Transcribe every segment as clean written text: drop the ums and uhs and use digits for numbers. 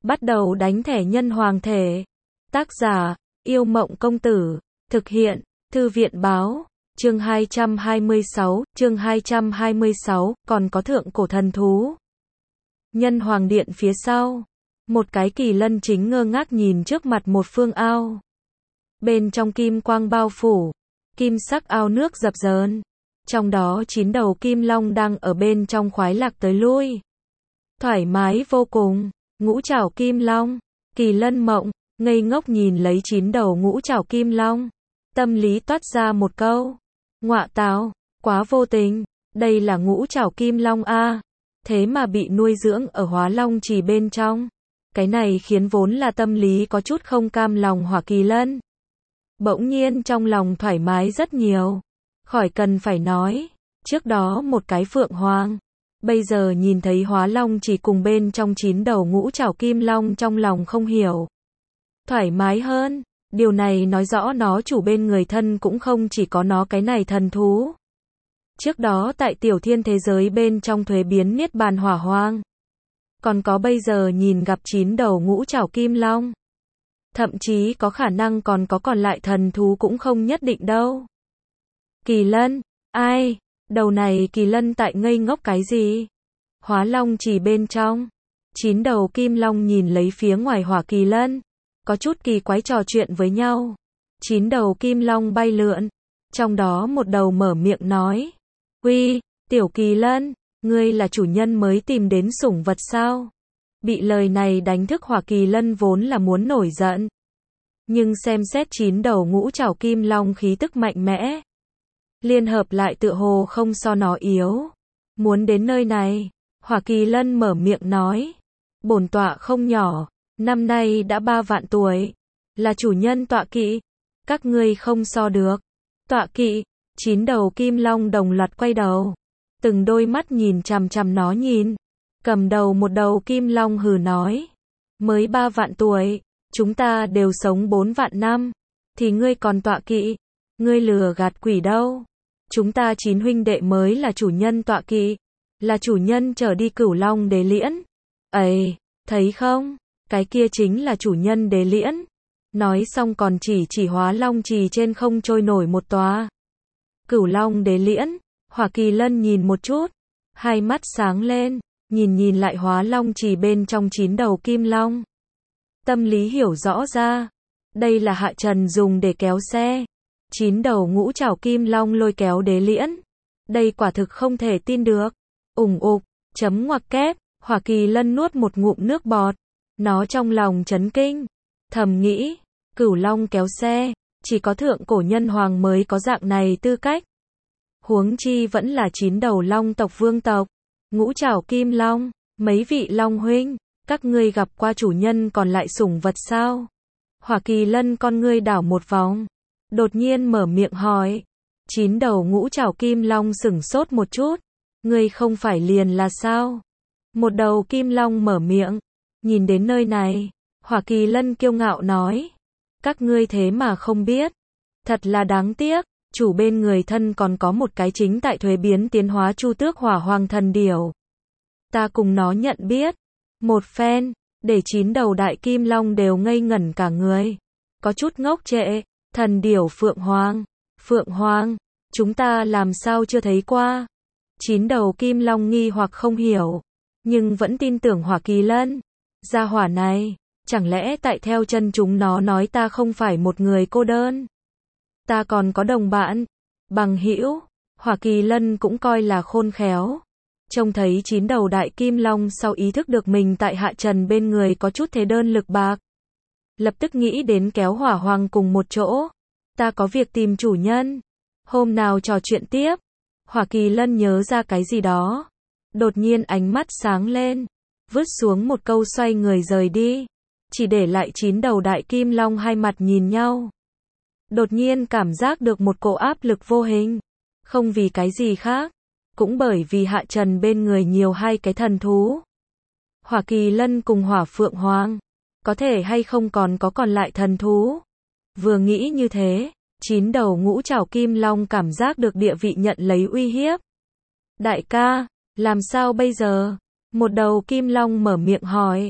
Bắt đầu đánh thẻ nhân hoàng thể. Tác giả, Yêu Mộng Công Tử. Thực hiện, Thư viện Báo. Chương 226, còn có thượng cổ thần thú. Nhân hoàng điện phía sau. Một cái kỳ lân chính ngơ ngác nhìn trước mặt một phương ao. Bên trong kim quang bao phủ. Kim sắc ao nước dập dờn. Trong đó 9 đầu kim long đang ở bên trong khoái lạc tới lui. Thoải mái vô cùng. Ngũ trảo kim long. Kỳ lân mộng, ngây ngốc nhìn lấy 9 đầu ngũ trảo kim long. Tâm lý toát ra một câu. Ngọa tào, quá vô tình. Đây là ngũ trảo kim long a. Thế mà bị nuôi dưỡng ở Hóa Long Trì bên trong. Cái này khiến vốn là tâm lý có chút không cam lòng Hỏa Kỳ Lân. Bỗng nhiên trong lòng thoải mái rất nhiều. Khỏi cần phải nói. Trước đó một cái phượng hoàng. Bây giờ nhìn thấy Hóa Long Trì cùng bên trong 9 đầu ngũ trảo kim long, trong lòng không hiểu. Thoải mái hơn. Điều này nói rõ nó chủ bên người thân cũng không chỉ có nó cái này thần thú. Trước đó tại tiểu thiên thế giới bên trong thuế biến niết bàn hỏa hoang. Còn có bây giờ nhìn gặp 9 đầu ngũ trảo kim long. Thậm chí có khả năng còn có còn lại thần thú cũng không nhất định đâu. Kỳ lân, ai? Đầu này kỳ lân tại ngây ngốc cái gì? Hóa Long Trì bên trong. 9 đầu kim long nhìn lấy phía ngoài Hỏa Kỳ Lân. Có chút kỳ quái trò chuyện với nhau. 9 đầu kim long bay lượn. Trong đó một đầu mở miệng nói. Uy, tiểu kỳ lân, ngươi là chủ nhân mới tìm đến sủng vật sao? Bị lời này đánh thức Hỏa Kỳ Lân vốn là muốn nổi giận. Nhưng xem xét 9 đầu ngũ trảo kim long khí tức mạnh mẽ. Liên hợp lại tựa hồ không so nó yếu. Muốn đến nơi này, Hỏa Kỳ Lân mở miệng nói. Bổn tọa không nhỏ, năm nay đã 3 vạn tuổi. Là chủ nhân tọa kỵ. Các ngươi không so được. Tọa kỵ, 9 đầu kim long đồng loạt quay đầu. Từng đôi mắt nhìn chằm chằm nó nhìn. Cầm đầu một đầu kim long hừ nói. Mới 3 vạn tuổi, chúng ta đều sống 4 vạn năm. Thì ngươi còn tọa kỵ. Ngươi lừa gạt quỷ đâu. Chúng ta 9 huynh đệ mới là chủ nhân tọa kỵ. Là chủ nhân trở đi Cửu Long Đế Liễn. Ấy, thấy không? Cái kia chính là chủ nhân Đế Liễn. Nói xong còn chỉ Hóa Long Trì trên không trôi nổi một tòa. Cửu Long Đế Liễn. Hỏa Kỳ Lân nhìn một chút. Hai mắt sáng lên. Nhìn lại Hóa Long Trì bên trong 9 đầu kim long. Tâm lý hiểu rõ ra. Đây là hạ trần dùng để kéo xe. 9 đầu ngũ trảo kim long lôi kéo Đế Liễn. Đây quả thực không thể tin được. Ủng ục, chấm ngoặc kép. Hỏa Kỳ Lân nuốt một ngụm nước bọt. Nó trong lòng chấn kinh. Thầm nghĩ, Cửu Long kéo xe. Chỉ có thượng cổ nhân hoàng mới có dạng này tư cách. Huống chi vẫn là 9 đầu long tộc vương tộc. Ngũ trảo kim long. Mấy vị long huynh. Các ngươi gặp qua chủ nhân còn lại sủng vật sao? Hỏa Kỳ Lân con ngươi đảo một vòng. Đột nhiên mở miệng hỏi. 9 đầu ngũ trảo kim long sửng sốt một chút. Ngươi không phải liền là sao? Một đầu kim long mở miệng. Nhìn đến nơi này. Hỏa Kỳ Lân kiêu ngạo nói. Các ngươi thế mà không biết. Thật là đáng tiếc. Chủ bên người thân còn có một cái chính tại thuế biến tiến hóa Chu Tước Hỏa Hoàng Thần Điểu. Ta cùng nó nhận biết. Một phen. Để 9 đầu đại kim long đều ngây ngẩn cả người. Có chút ngốc trệ. Thần điểu Phượng Hoàng. Phượng Hoàng. Chúng ta làm sao chưa thấy qua. 9 đầu kim long nghi hoặc không hiểu. Nhưng vẫn tin tưởng Hỏa Kỳ Lân. Gia hỏa này. Chẳng lẽ tại theo chân chúng nó nói ta không phải một người cô đơn. Ta còn có đồng bạn. Bằng hữu. Hỏa Kỳ Lân cũng coi là khôn khéo. Trông thấy 9 đầu đại kim long sau ý thức được mình tại hạ trần bên người có chút thế đơn lực bạc. Lập tức nghĩ đến kéo Hỏa Hoàng cùng một chỗ. Ta có việc tìm chủ nhân. Hôm nào trò chuyện tiếp. Hỏa Kỳ Lân nhớ ra cái gì đó. Đột nhiên ánh mắt sáng lên. Vứt xuống một câu xoay người rời đi. Chỉ để lại 9 đầu đại kim long hai mặt nhìn nhau. Đột nhiên cảm giác được một cỗ áp lực vô hình. Không vì cái gì khác. Cũng bởi vì hạ trần bên người nhiều hai cái thần thú. Hỏa Kỳ Lân cùng Hỏa Phượng Hoàng. Có thể hay không còn có còn lại thần thú. Vừa nghĩ như thế. 9 đầu ngũ trảo kim long cảm giác được địa vị nhận lấy uy hiếp. Đại ca, làm sao bây giờ? Một đầu kim long mở miệng hỏi.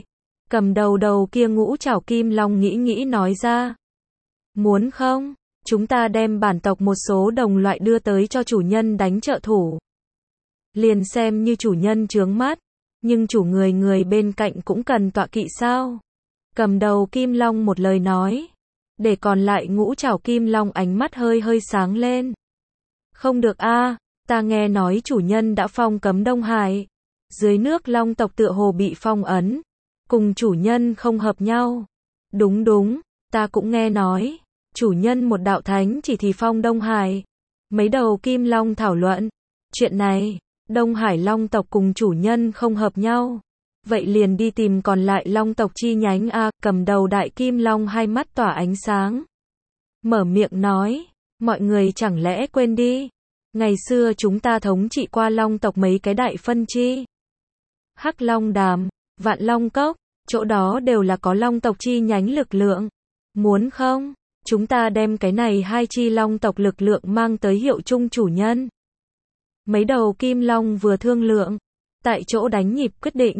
Cầm đầu kia ngũ trảo kim long nghĩ nói ra. Muốn không? Chúng ta đem bản tộc một số đồng loại đưa tới cho chủ nhân đánh trợ thủ. Liền xem như chủ nhân chướng mắt, nhưng chủ người bên cạnh cũng cần tọa kỵ sao? Cầm đầu kim long một lời nói. Để còn lại ngũ trảo kim long ánh mắt hơi sáng lên. Không được a, ta nghe nói chủ nhân đã phong cấm Đông Hải. Dưới nước long tộc tựa hồ bị phong ấn. Cùng chủ nhân không hợp nhau. Đúng, ta cũng nghe nói. Chủ nhân một đạo thánh chỉ thì phong Đông Hải. Mấy đầu kim long thảo luận. Chuyện này, Đông Hải long tộc cùng chủ nhân không hợp nhau. Vậy liền đi tìm còn lại long tộc chi nhánh a. Cầm đầu đại kim long hai mắt tỏa ánh sáng. Mở miệng nói, mọi người chẳng lẽ quên đi. Ngày xưa chúng ta thống trị qua long tộc mấy cái đại phân chi. Hắc Long Đàm, Vạn Long Cốc, chỗ đó đều là có long tộc chi nhánh lực lượng. Muốn không? Chúng ta đem cái này hai chi long tộc lực lượng mang tới hiệu chung chủ nhân. Mấy đầu kim long vừa thương lượng, tại chỗ đánh nhịp quyết định.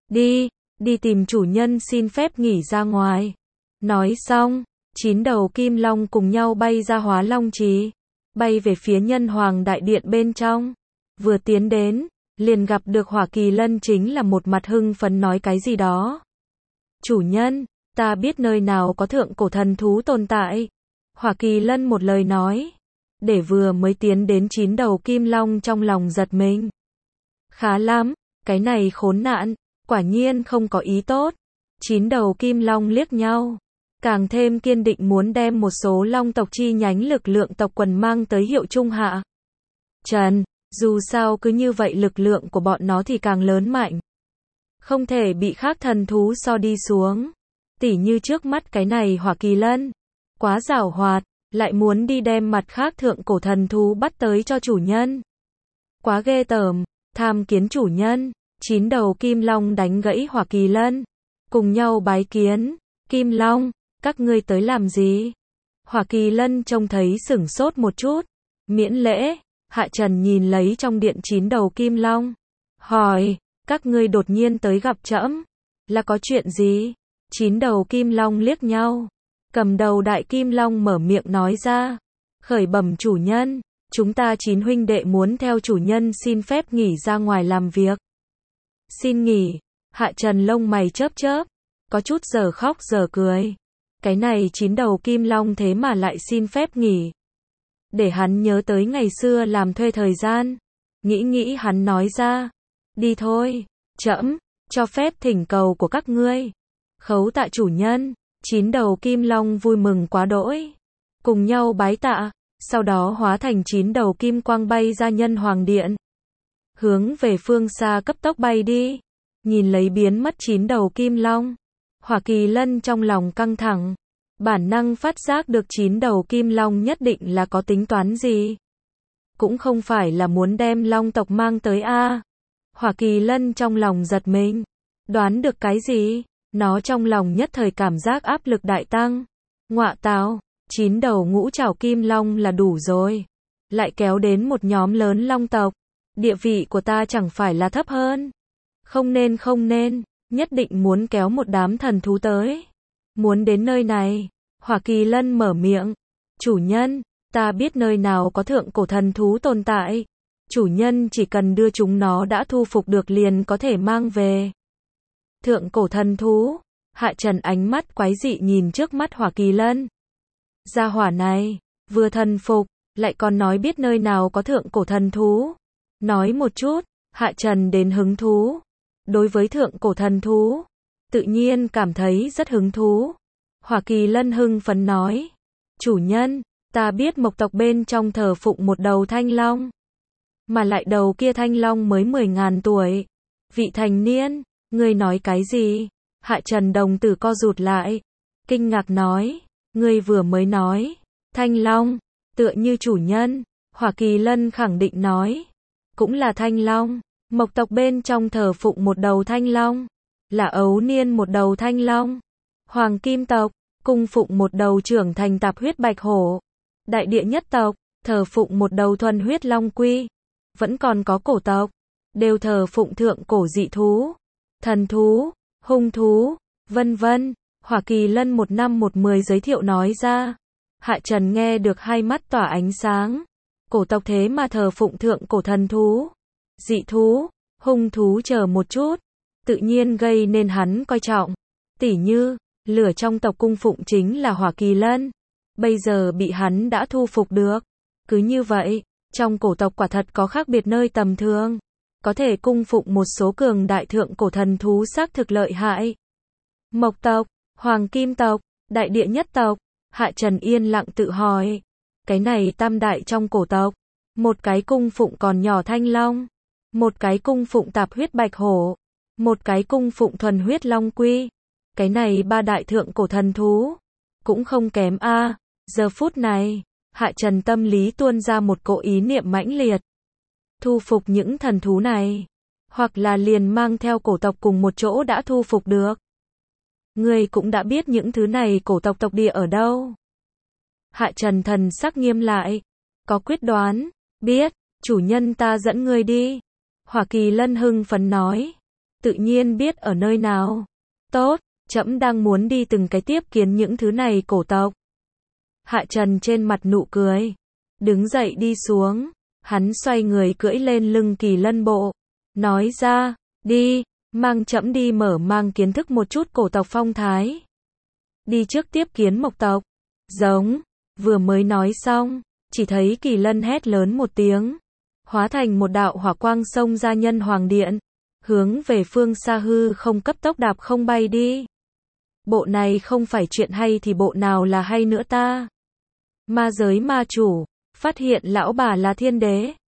Đi tìm chủ nhân xin phép nghỉ ra ngoài. Nói xong, 9 đầu kim long cùng nhau bay ra Hóa Long Trì, bay về phía Nhân Hoàng đại điện bên trong. Vừa tiến đến, liền gặp được Hỏa Kỳ Lân chính là một mặt hưng phấn nói cái gì đó. Chủ nhân, ta biết nơi nào có thượng cổ thần thú tồn tại. Hỏa Kỳ Lân một lời nói, để vừa mới tiến đến 9 đầu kim long trong lòng giật mình. Khá lắm, cái này khốn nạn, quả nhiên không có ý tốt. 9 đầu kim long liếc nhau, càng thêm kiên định muốn đem một số long tộc chi nhánh lực lượng tộc quần mang tới hiệu trung hạ. Trần, dù sao cứ như vậy lực lượng của bọn nó thì càng lớn mạnh. Không thể bị khác thần thú so đi xuống. Tỉ như trước mắt cái này Hỏa Kỳ Lân. Quá giảo hoạt, lại muốn đi đem mặt khác thượng cổ thần thú bắt tới cho chủ nhân. Quá ghê tởm, tham kiến chủ nhân. 9 đầu kim long đánh gãy Hỏa Kỳ Lân. Cùng nhau bái kiến. Kim long, các ngươi tới làm gì? Hỏa Kỳ Lân trông thấy sửng sốt một chút. Miễn lễ, Hạ Trần nhìn lấy trong điện 9 đầu kim long. Hỏi, các ngươi đột nhiên tới gặp trẫm, là có chuyện gì? 9 đầu kim long liếc nhau. Cầm đầu đại kim long mở miệng nói ra. Khởi bẩm chủ nhân, chúng ta 9 huynh đệ muốn theo chủ nhân xin phép nghỉ ra ngoài làm việc. Xin nghỉ? Hạ Trần lông mày chớp, có chút giờ khóc giờ cười. Cái này 9 đầu kim long thế mà lại xin phép nghỉ. Để hắn nhớ tới ngày xưa làm thuê thời gian. Nghĩ hắn nói ra. Đi thôi, trẫm cho phép thỉnh cầu của các ngươi. Khấu tạ chủ nhân. 9 đầu kim long vui mừng quá đỗi. Cùng nhau bái tạ. Sau đó hóa thành 9 đầu kim quang bay ra Nhân Hoàng điện. Hướng về phương xa cấp tốc bay đi. Nhìn lấy biến mất 9 đầu kim long. Hỏa Kỳ Lân trong lòng căng thẳng. Bản năng phát giác được 9 đầu kim long nhất định là có tính toán gì. Cũng không phải là muốn đem long tộc mang tới a. Hỏa Kỳ Lân trong lòng giật mình. Đoán được cái gì? Nó trong lòng nhất thời cảm giác áp lực đại tăng. Ngọa tào, 9 đầu ngũ trảo kim long là đủ rồi. Lại kéo đến một nhóm lớn long tộc. Địa vị của ta chẳng phải là thấp hơn. Không nên, nhất định muốn kéo một đám thần thú tới. Muốn đến nơi này. Hỏa Kỳ Lân mở miệng. Chủ nhân, ta biết nơi nào có thượng cổ thần thú tồn tại. Chủ nhân chỉ cần đưa chúng nó đã thu phục được liền có thể mang về. Thượng cổ thần thú. Hạ Trần ánh mắt quái dị nhìn trước mắt Hỏa Kỳ Lân. Gia hỏa này, vừa thần phục, lại còn nói biết nơi nào có thượng cổ thần thú. Nói một chút, Hạ Trần đến hứng thú. Đối với thượng cổ thần thú, tự nhiên cảm thấy rất hứng thú. Hỏa Kỳ Lân hưng phấn nói. Chủ nhân, ta biết mộc tộc bên trong thờ phụng một đầu thanh long. Mà lại đầu kia thanh long mới 10.000 tuổi. Vị thành niên, ngươi nói cái gì? Hạ Trần đồng tử co rụt lại. Kinh ngạc nói, ngươi vừa mới nói. Thanh long, tựa như chủ nhân. Hỏa Kỳ Lân khẳng định nói. Cũng là thanh long. Mộc tộc bên trong thờ phụng một đầu thanh long. Là ấu niên một đầu thanh long. Hoàng kim tộc, cung phụng một đầu trưởng thành tạp huyết bạch hổ. Đại địa nhất tộc, thờ phụng một đầu thuần huyết long quy. Vẫn còn có cổ tộc, đều thờ phụng thượng cổ dị thú, thần thú, hung thú. vân vân. Hỏa Kỳ Lân một năm một mười giới thiệu nói ra. Hạ Trần nghe được hai mắt tỏa ánh sáng. Cổ tộc thế mà thờ phụng thượng cổ thần thú, dị thú, hung thú chờ một chút, tự nhiên gây nên hắn coi trọng. Tỉ như, lửa trong tộc cung phụng chính là Hỏa Kỳ Lân, bây giờ bị hắn đã thu phục được. Cứ như vậy, trong cổ tộc quả thật có khác biệt nơi tầm thường, có thể cung phụng một số cường đại thượng cổ thần thú xác thực lợi hại. Mộc tộc, Hoàng Kim tộc, Đại Địa Nhất tộc, Hạ Trần yên lặng tự hỏi, cái này tam đại trong cổ tộc, một cái cung phụng còn nhỏ thanh long, một cái cung phụng tạp huyết bạch hổ, một cái cung phụng thuần huyết long quy, cái này ba đại thượng cổ thần thú, cũng không kém a. Giờ phút này, Hạ Trần tâm lý tuôn ra một cỗ ý niệm mãnh liệt. Thu phục những thần thú này, hoặc là liền mang theo cổ tộc cùng một chỗ đã thu phục được. Ngươi cũng đã biết những thứ này cổ tộc tộc địa ở đâu. Hạ Trần thần sắc nghiêm lại, có quyết đoán, biết, chủ nhân ta dẫn ngươi đi. Hỏa Kỳ Lân hưng phấn nói, tự nhiên biết ở nơi nào. Tốt, trẫm đang muốn đi từng cái tiếp kiến những thứ này cổ tộc. Hạ Trần trên mặt nụ cười, đứng dậy đi xuống, hắn xoay người cưỡi lên lưng Kỳ Lân bộ, nói ra, đi, mang trẫm đi mở mang kiến thức một chút cổ tộc phong thái. Đi trước tiếp kiến Mộc tộc. Giống, vừa mới nói xong, chỉ thấy Kỳ Lân hét lớn một tiếng, hóa thành một đạo hỏa quang xông ra Nhân Hoàng Điện, hướng về phương xa hư không cấp tốc đạp không bay đi. Bộ này không phải chuyện hay thì bộ nào là hay nữa ta? Ma giới ma chủ, phát hiện lão bà là thiên đế.